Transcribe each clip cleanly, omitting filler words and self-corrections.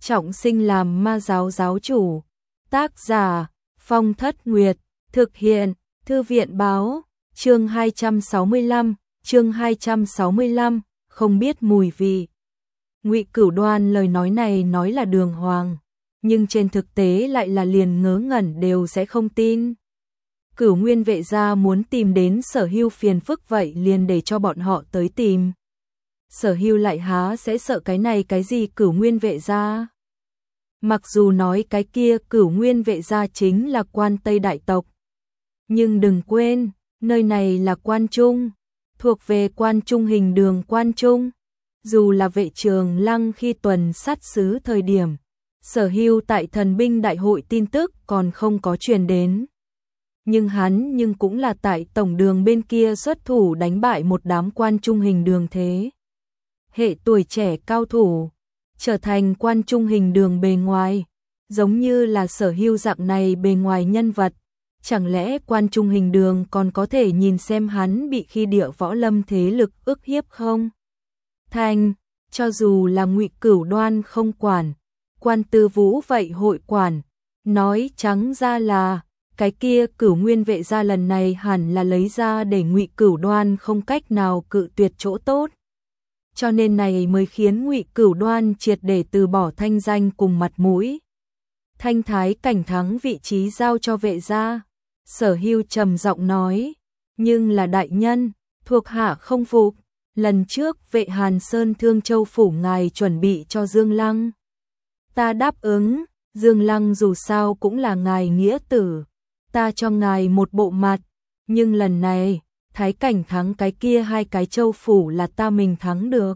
trọng sinh làm ma giáo giáo chủ. Tác giả Phong Thất Nguyệt. Thực hiện Thư viện Báo. Chương 265, không biết mùi vị. Ngụy Cửu Đoan lời nói này nói là đường hoàng, nhưng trên thực tế lại là liền ngớ ngẩn đều sẽ không tin. Cửu Nguyên Vệ gia muốn tìm đến Sở Hưu phiền phức vậy liền để cho bọn họ tới tìm. Sở Hưu lại há sẽ sợ cái này cái gì Cửu Nguyên Vệ gia? Mặc dù nói cái kia Cửu Nguyên Vệ gia chính là Quan Tây đại tộc, nhưng đừng quên, nơi này là Quan Trung, thuộc về Quan Trung Hình Đường Quan Trung. Dù là Vệ Trường Lăng khi tuần sát sứ thời điểm, Sở Hưu tại thần binh đại hội tin tức còn không có truyền đến. Nhưng hắn cũng là tại tổng đường bên kia xuất thủ đánh bại một đám Quan Trung Hình Đường thế hệ tuổi trẻ cao thủ, trở thành Quan Trung Hình Đường bề ngoài, giống như là Sở Hưu dạng này bề ngoài nhân vật. Chẳng lẽ Quan Trung Hình Đường còn có thể nhìn xem hắn bị khi địa võ lâm thế lực ức hiếp không? Thành, cho dù là Ngụy Cửu Đoan không quản, Quan Tư Vũ vậy hội quản, nói trắng ra là cái kia Cửu Nguyên Vệ gia lần này hẳn là lấy ra để Ngụy Cửu Đoan không cách nào cự tuyệt chỗ tốt. Cho nên này mới khiến Ngụy Cửu Đoan triệt để từ bỏ thanh danh cùng mặt mũi. Thanh Thái Cảnh Thắng vị trí giao cho Vệ gia. Sở Hưu trầm giọng nói, nhưng là đại nhân, thuộc hạ không phục. Lần trước Vệ Hàn Sơn Thương Châu phủ ngài chuẩn bị cho Dương Lăng. Ta đáp ứng, Dương Lăng dù sao cũng là ngài nghĩa tử, ta cho ngài một bộ mặt, nhưng lần này, Thái Cảnh Thắng cái kia hai cái châu phủ là ta mình thắng được.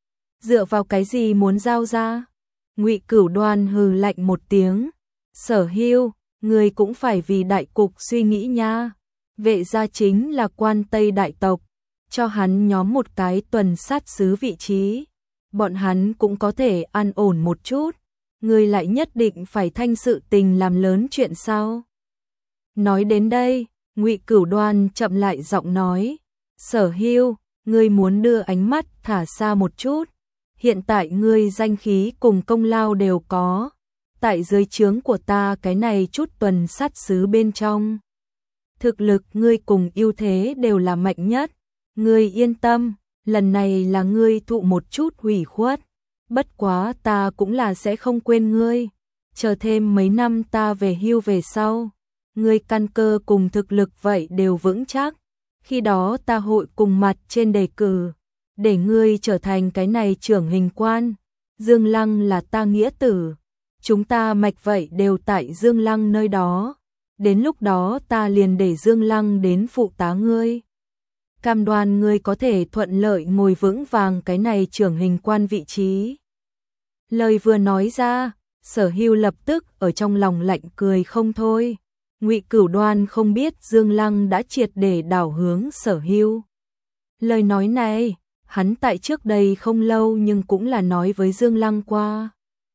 Dựa vào cái gì muốn giao ra? Ngụy Cửu Đoan hừ lạnh một tiếng, Sở Hưu, người cũng phải vì đại cục suy nghĩ nha. Vệ gia chính là Quan Tây đại tộc, cho hắn nhóm một cái tuần sát sứ vị trí, bọn hắn cũng có thể an ổn một chút, người lại nhất định phải thanh sự tình làm lớn chuyện sao? Nói đến đây, Ngụy Cửu Đoan chậm lại giọng nói, Sở Hưu, ngươi muốn đưa ánh mắt thả xa một chút, hiện tại ngươi danh khí cùng công lao đều có, tại dưới trướng của ta cái này chút tuần sát sứ bên trong. Thực lực ngươi cùng ưu thế đều là mạnh nhất, ngươi yên tâm, lần này là ngươi thụ một chút hủy khuất, bất quá ta cũng là sẽ không quên ngươi, chờ thêm mấy năm ta về hưu về sau, ngươi căn cơ cùng thực lực vậy đều vững chắc, khi đó ta hội cùng mặt trên đề cử, để ngươi trở thành cái này trưởng hình quan, Dương Lăng là ta nghĩa tử, chúng ta mạch vậy đều tại Dương Lăng nơi đó, đến lúc đó ta liền để Dương Lăng đến phụ tá ngươi. Cam đoan ngươi có thể thuận lợi ngồi vững vàng cái này trưởng hình quan vị trí. Lời vừa nói ra, Sở Hưu lập tức ở trong lòng lạnh cười không thôi. Ngụy Cửu Đoan không biết Dương Lăng đã triệt để đảo hướng Sở Hưu. Lời nói này, hắn tại trước đây không lâu nhưng cũng là nói với Dương Lăng qua.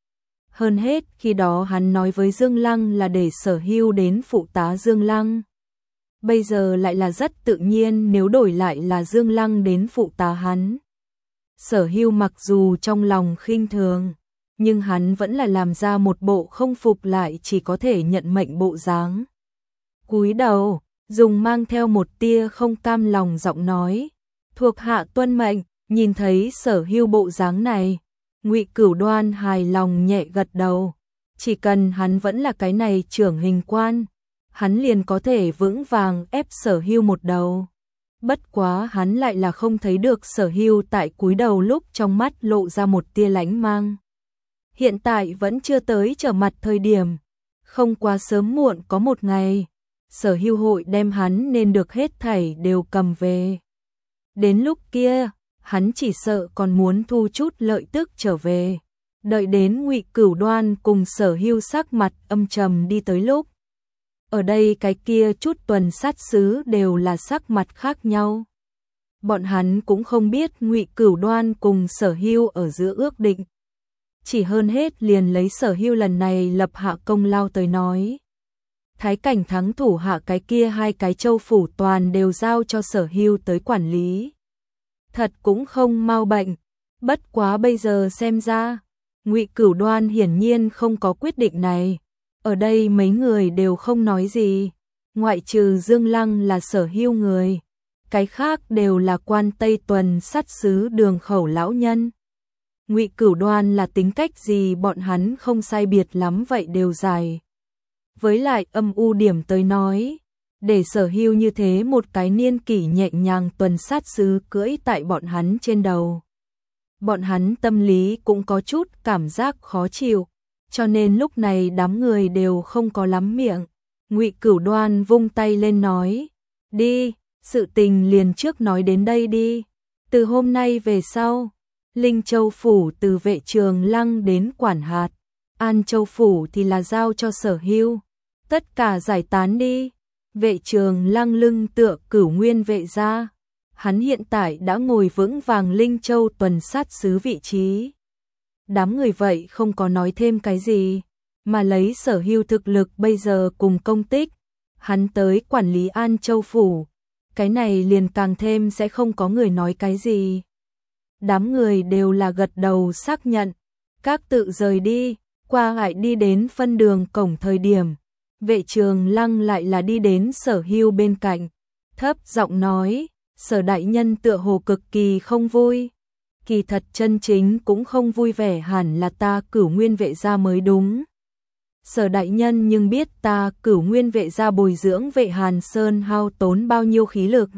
Hơn hết khi đó hắn nói với Dương Lăng là để Sở Hưu đến phụ tá Dương Lăng. Bây giờ lại là rất tự nhiên nếu đổi lại là Dương Lăng đến phụ tá hắn. Sở Hưu mặc dù trong lòng khinh thường, nhưng hắn vẫn là làm ra một bộ không phục lại chỉ có thể nhận mệnh bộ dáng. Cúi đầu, dùng mang theo một tia không cam lòng giọng nói, thuộc hạ tuân mệnh. Nhìn thấy Sở Hưu bộ dáng này, Ngụy Cửu Đoan hài lòng nhẹ gật đầu, chỉ cần hắn vẫn là cái này trưởng hình quan, hắn liền có thể vững vàng ép Sở Hưu một đầu. Bất quá hắn lại là không thấy được Sở Hưu tại cúi đầu lúc trong mắt lộ ra một tia lánh mang. Hiện tại vẫn chưa tới trở mặt thời điểm, không quá sớm muộn có một ngày, Sở Hưu hội đem hắn nên được hết thảy đều cầm về. Đến lúc kia, hắn chỉ sợ còn muốn thu chút lợi tức trở về. Đợi đến Ngụy Cửu Đoan cùng Sở Hưu sắc mặt âm trầm đi tới lúc, ở đây cái kia chút tuần sát sứ đều là sắc mặt khác nhau. Bọn hắn cũng không biết Ngụy Cửu Đoan cùng Sở Hưu ở giữa ước định. Chỉ hơn hết liền lấy Sở Hưu lần này lập hạ công lao tới nói. Thái Cảnh Thắng thủ hạ cái kia hai cái châu phủ toàn đều giao cho Sở Hưu tới quản lý. Thật cũng không mau bệnh, bất quá bây giờ xem ra, Ngụy Cửu Đoan hiển nhiên không có quyết định này. Ở đây mấy người đều không nói gì, ngoại trừ Dương Lăng là Sở Hưu người, cái khác đều là quan Tây Tuần sát sứ Đường Khẩu lão nhân. Ngụy Cửu Đoan là tính cách gì bọn hắn không sai biệt lắm vậy đều dài. Với lại âm u điểm tới nói, để Sở Hưu như thế một cái niên kỷ nhẹ nhàng tuần sát sứ cưỡi tại bọn hắn trên đầu. Bọn hắn tâm lý cũng có chút cảm giác khó chịu, cho nên lúc này đám người đều không có lắm miệng. Ngụy Cửu Đoan vung tay lên nói, đi, sự tình liền trước nói đến đây đi. Từ hôm nay về sau, Linh Châu Phủ từ Vệ Trường Lăng đến quản hạt, An Châu Phủ thì là giao cho Sở Hưu. Tất cả giải tán đi. Vệ Trường Lăng lưng tựa Cửu Nguyên vệ gia. Hắn hiện tại đã ngồi vững vàng Linh Châu tuần sát sứ vị trí. Đám người vậy không có nói thêm cái gì, mà lấy Sở Hưu thực lực bây giờ cùng công tích, hắn tới quản lý An Châu Phủ, cái này liền càng thêm sẽ không có người nói cái gì. Đám người đều là gật đầu xác nhận, các tự rời đi, qua lại đi đến phân đường cổng thời điểm. Vệ Trường Lăng lại là đi đến Sở Hưu bên cạnh, thấp giọng nói, Sở đại nhân tựa hồ cực kỳ không vui. Kỳ thật chân chính cũng không vui vẻ hẳn là ta Cửu Nguyên vệ gia mới đúng. Sở đại nhân nhưng biết ta Cửu Nguyên vệ gia bồi dưỡng Vệ Hàn Sơn hao tốn bao nhiêu khí lực.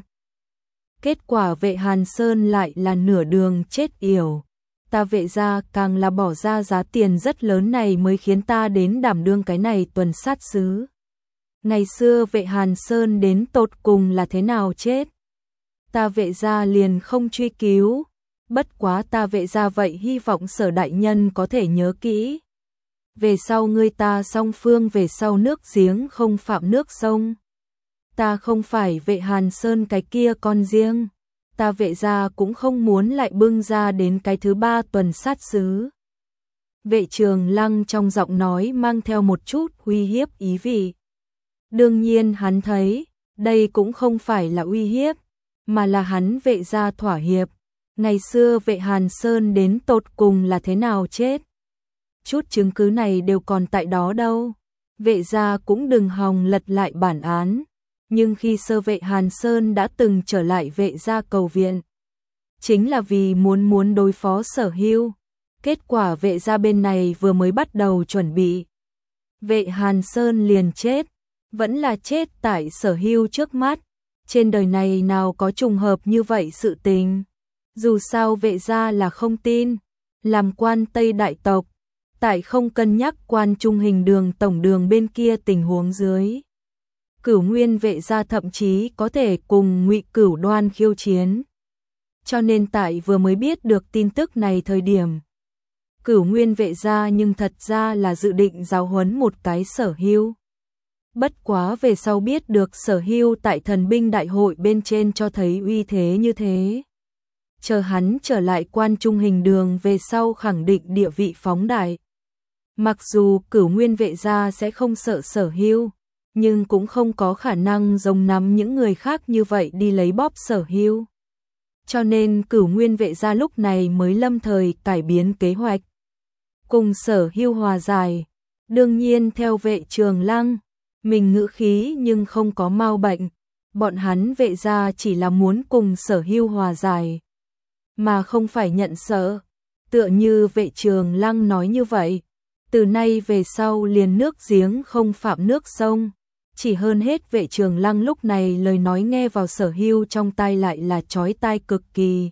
Kết quả Vệ Hàn Sơn lại là nửa đường chết yểu. Ta Vệ gia càng là bỏ ra giá tiền rất lớn này mới khiến ta đến đảm đương cái này tuần sát sứ. Ngày xưa Vệ Hàn Sơn đến tột cùng là thế nào chết? Ta Vệ gia liền không truy cứu. Bất quá ta Vệ gia vậy hy vọng Sở đại nhân có thể nhớ kỹ. Về sau ngươi ta song phương về sau nước giếng không phạm nước sông. Ta không phải Vệ Hàn Sơn cái kia con riêng. Ta Vệ gia cũng không muốn lại bưng ra đến cái thứ ba tuần sát sứ. Vệ Trường Lăng trong giọng nói mang theo một chút uy hiếp ý vị. Đương nhiên hắn thấy, đây cũng không phải là uy hiếp, mà là hắn Vệ gia thỏa hiệp. Ngày xưa Vệ Hàn Sơn đến tột cùng là thế nào chết? Chút chứng cứ này đều còn tại đó đâu. Vệ gia cũng đừng hòng lật lại bản án. Nhưng khi sơ Vệ Hàn Sơn đã từng trở lại Vệ gia cầu viện, chính là vì muốn đối phó Sở Hưu. Kết quả Vệ gia bên này vừa mới bắt đầu chuẩn bị, Vệ Hàn Sơn liền chết, vẫn là chết tại Sở Hưu trước mắt. Trên đời này nào có trùng hợp như vậy sự tình. Dù sao Vệ gia là không tin, làm quan Tây đại tộc, tại không cân nhắc quan trung hình đường tổng đường bên kia tình huống dưới. Cửu Nguyên vệ gia thậm chí có thể cùng Ngụy Cửu Đoan khiêu chiến. Cho nên tại vừa mới biết được tin tức này thời điểm, Cửu Nguyên vệ gia nhưng thật ra là dự định giáo huấn một cái Sở Hưu. Bất quá về sau biết được Sở Hưu tại thần binh đại hội bên trên cho thấy uy thế như thế. Chờ hắn trở lại quan trung hình đường về sau khẳng định địa vị phóng đại. Mặc dù Cửu Nguyên vệ gia sẽ không sợ Sở Hưu, nhưng cũng không có khả năng giống nắm những người khác như vậy đi lấy bóp Sở Hưu. Cho nên Cửu Nguyên vệ gia lúc này mới lâm thời cải biến kế hoạch, cùng Sở Hưu hòa giải. Đương nhiên theo Vệ Trường Lăng, mình ngữ khí nhưng không có mau bệnh. Bọn hắn Vệ gia chỉ là muốn cùng Sở Hưu hòa giải, mà không phải nhận sợ. Tựa như Vệ Trường Lăng nói như vậy, từ nay về sau liền nước giếng không phạm nước sông. Chỉ hơn hết Vệ Trường Lăng lúc này lời nói nghe vào Sở Hưu trong tai lại là chói tai cực kỳ.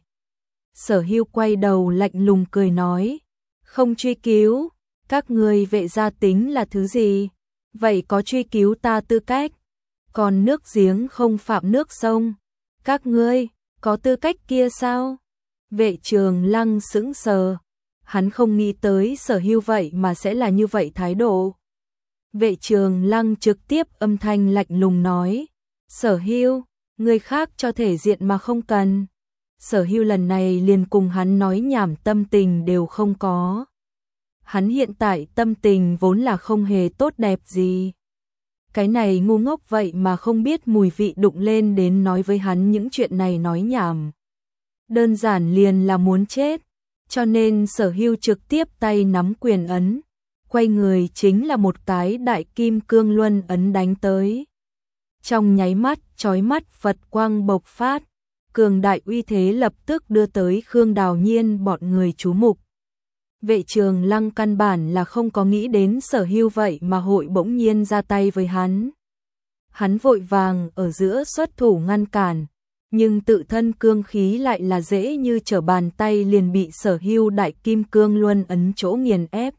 Sở Hưu quay đầu lạnh lùng cười nói, không truy cứu, các ngươi Vệ gia tính là thứ gì? Vậy có truy cứu ta tư cách? Còn nước giếng không phạm nước sông, các ngươi có tư cách kia sao? Vệ Trường Lăng sững sờ, hắn không nghĩ tới Sở Hưu vậy mà sẽ là như vậy thái độ. Vệ Trường Lăng trực tiếp âm thanh lạnh lùng nói, Sở Hưu, người khác cho thể diện mà không cần. Sở Hưu lần này liền cùng hắn nói nhảm tâm tình đều không có. Hắn hiện tại tâm tình vốn là không hề tốt đẹp gì. Cái này ngu ngốc vậy mà không biết mùi vị đụng lên đến nói với hắn những chuyện này nói nhảm. Đơn giản liền là muốn chết. cho nên Sở Hưu trực tiếp tay nắm quyền ấn, quay người chính là một cái đại kim cương luân ấn đánh tới. Trong nháy mắt, chói mắt Phật quang bộc phát, cường đại uy thế lập tức đưa tới Khương Đào Nhiên bọn người chú mục. Vệ Trường Lăng căn bản là không có nghĩ đến Sở Hưu vậy mà hội bỗng nhiên ra tay với hắn. Hắn vội vàng ở giữa xuất thủ ngăn cản, nhưng tự thân cương khí lại là dễ như trở bàn tay liền bị Sở Hưu đại kim cương luân ấn chỗ nghiền ép.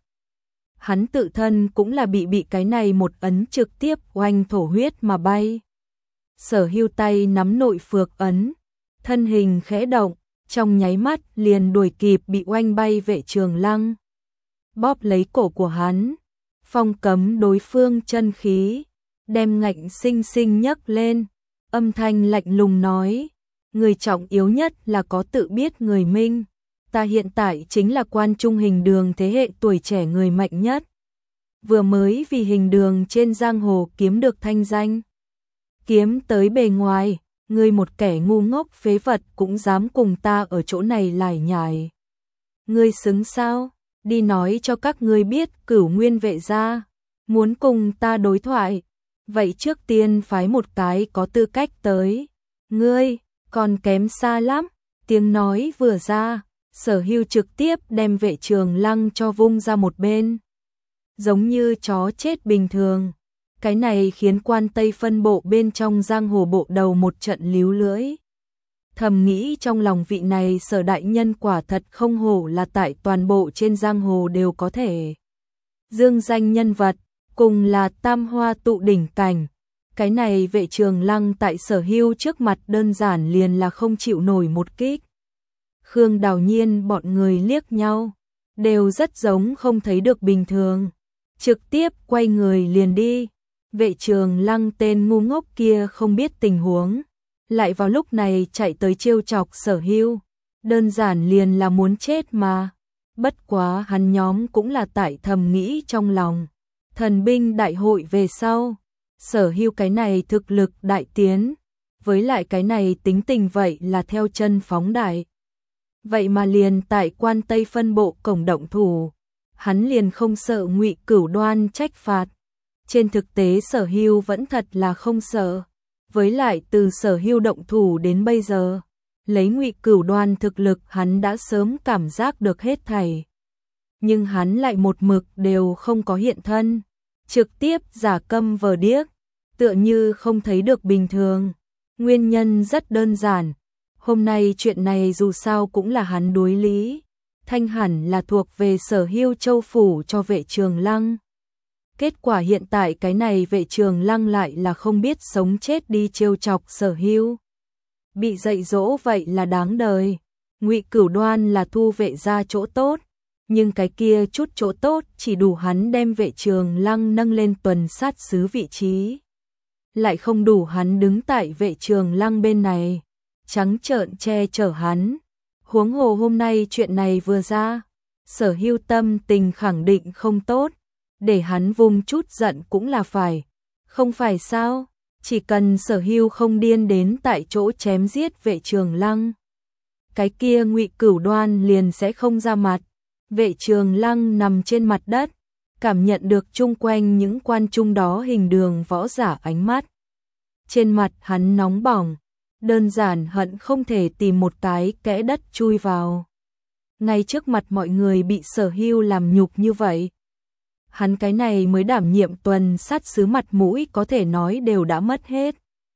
Hắn tự thân cũng là bị cái này một ấn trực tiếp oanh thổ huyết mà bay. Sở Hưu tay nắm nội phược ấn, thân hình khẽ động, trong nháy mắt liền đuổi kịp bị oanh bay Vệ Trường Lăng. Bóp lấy cổ của hắn, phong cấm đối phương chân khí, đem ngạnh sinh sinh nhấc lên, âm thanh lạnh lùng nói, người trọng yếu nhất là có tự biết người minh, ta hiện tại chính là Quan Trung Hình Đường thế hệ tuổi trẻ người mạnh nhất. Vừa mới vì Hình Đường trên giang hồ kiếm được thanh danh, kiếm tới bề ngoài, ngươi một kẻ ngu ngốc phế vật cũng dám cùng ta ở chỗ này lải nhải. Ngươi xứng sao? Đi nói cho các ngươi biết Cửu Nguyên Vệ gia muốn cùng ta đối thoại, vậy trước tiên phái một cái có tư cách tới. Ngươi còn kém xa lắm. Tiếng nói vừa ra, Sở Hưu trực tiếp đem Vệ Trường Lăng cho vung ra một bên, giống như chó chết bình thường. Cái này khiến quan Tây phân bộ bên trong giang hồ bộ đầu một trận líu lưỡi. Thầm nghĩ trong lòng vị này Sở đại nhân quả thật không hổ là tại toàn bộ trên giang hồ đều có thể dương danh nhân vật, cùng là tam hoa tụ đỉnh cảnh. Cái này Vệ Trường Lăng tại Sở Hưu trước mặt đơn giản liền là không chịu nổi một kích. Khương Đào Nhiên bọn người liếc nhau, đều rất giống không thấy được bình thường, trực tiếp quay người liền đi. Vệ Trường Lăng tên ngu ngốc kia không biết tình huống, lại vào lúc này chạy tới trêu chọc Sở Hưu, đơn giản liền là muốn chết mà. Bất quá hắn nhóm cũng là tại thầm nghĩ trong lòng, thần binh đại hội về sau, Sở Hưu cái này thực lực đại tiến, với lại cái này tính tình vậy là theo chân phóng đại. Vậy mà liền tại quan Tây phân bộ cổng động thủ, hắn liền không sợ Ngụy Cửu Đoan trách phạt. Trên thực tế Sở Hưu vẫn thật là không sợ, với lại từ Sở Hưu động thủ đến bây giờ, lấy Ngụy Cửu Đoan thực lực hắn đã sớm cảm giác được hết thảy. Nhưng hắn lại một mực đều không có hiện thân, trực tiếp giả câm vờ điếc, tựa như không thấy được bình thường. Nguyên nhân rất đơn giản, hôm nay chuyện này dù sao cũng là hắn đối lý, thanh hẳn là thuộc về Sở Hưu châu phủ cho Vệ Trường Lăng. Kết quả hiện tại cái này Vệ Trường Lăng lại là không biết sống chết đi trêu chọc Sở Hưu. Bị dạy dỗ vậy là đáng đời. Ngụy Cửu Đoan là thu Vệ gia chỗ tốt, nhưng cái kia chút chỗ tốt chỉ đủ hắn đem Vệ Trường Lăng nâng lên tuần sát sứ vị trí, lại không đủ hắn đứng tại Vệ Trường Lăng bên này, trắng trợn che chở hắn. Huống hồ hôm nay chuyện này vừa ra, Sở Hưu tâm tình khẳng định không tốt, để hắn vung chút giận cũng là phải, không phải sao? Chỉ cần Sở Hưu không điên đến tại chỗ chém giết Vệ Trường Lăng, cái kia Ngụy Cửu Đoan liền sẽ không ra mặt. Vệ Trường Lăng nằm trên mặt đất, cảm nhận được chung quanh những quan trung đó Hình Đường võ giả ánh mắt. Trên mặt hắn nóng bỏng, đơn giản hận không thể tìm một cái kẽ đất chui vào. Ngay trước mặt mọi người bị Sở Hưu làm nhục như vậy, hắn cái này mới đảm nhiệm tuần sát sứ mặt mũi có thể nói đều đã mất hết.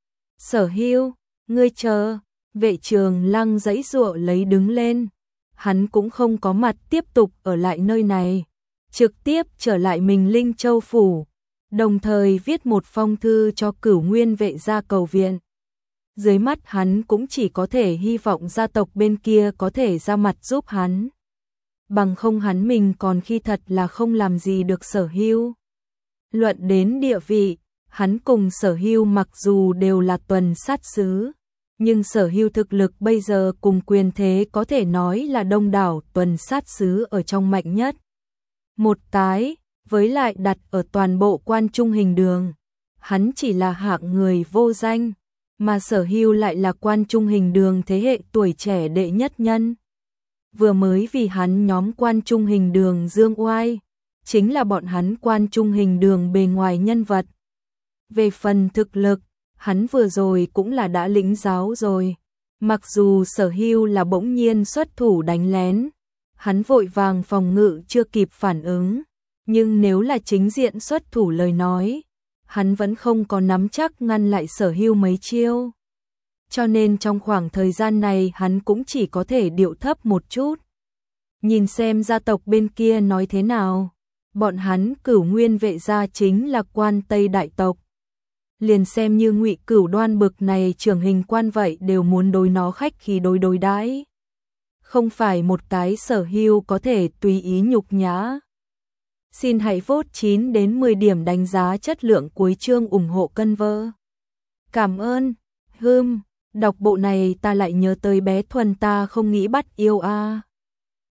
Sở Hưu, ngươi chờ. Vệ Trường Lăng giãy giụa lấy đứng lên, hắn cũng không có mặt tiếp tục ở lại nơi này, trực tiếp trở lại mình Linh Châu phủ, đồng thời viết một phong thư cho Cửu Nguyên Vệ gia cầu viện. Dưới mắt hắn cũng chỉ có thể hy vọng gia tộc bên kia có thể ra mặt giúp hắn, bằng không hắn mình còn khi thật là không làm gì được Sở Hưu. Luận đến địa vị, hắn cùng Sở Hưu mặc dù đều là tuần sát sứ, nhưng Sở Hưu thực lực bây giờ cùng quyền thế có thể nói là đông đảo tuần sát sứ ở trong mạnh nhất. Một cái, với lại đặt ở toàn bộ quan trung Hình Đường, hắn chỉ là hạng người vô danh, mà Sở Hưu lại là quan trung Hình Đường thế hệ tuổi trẻ đệ nhất nhân. vừa mới vì hắn nhóm Quan Trung Hình Đường dương oai, chính là bọn hắn Quan Trung Hình Đường bề ngoài nhân vật. Về phần thực lực, hắn vừa rồi cũng là đã lĩnh giáo rồi. Mặc dù Sở Hưu là bỗng nhiên xuất thủ đánh lén, hắn vội vàng phòng ngự chưa kịp phản ứng, nhưng nếu là chính diện xuất thủ lời nói, hắn vẫn không có nắm chắc ngăn lại Sở Hưu mấy chiêu. Cho nên trong khoảng thời gian này hắn cũng chỉ có thể điệu thấp một chút. Nhìn xem gia tộc bên kia nói thế nào. Bọn hắn Cửu Nguyên vệ gia chính là Quan Tây đại tộc. Liền xem như Ngụy Cửu Đoan bực này trưởng hình quan vậy đều muốn đối nó khách khí đối đãi. Không phải một cái Sở Hưu có thể tùy ý nhục nhã. Xin hãy vote 9 đến 10 điểm đánh giá chất lượng cuối chương ủng hộ cân vơ. Cảm ơn. Đọc bộ này ta lại nhớ tới bé Thuần ta không nghĩ bắt yêu a.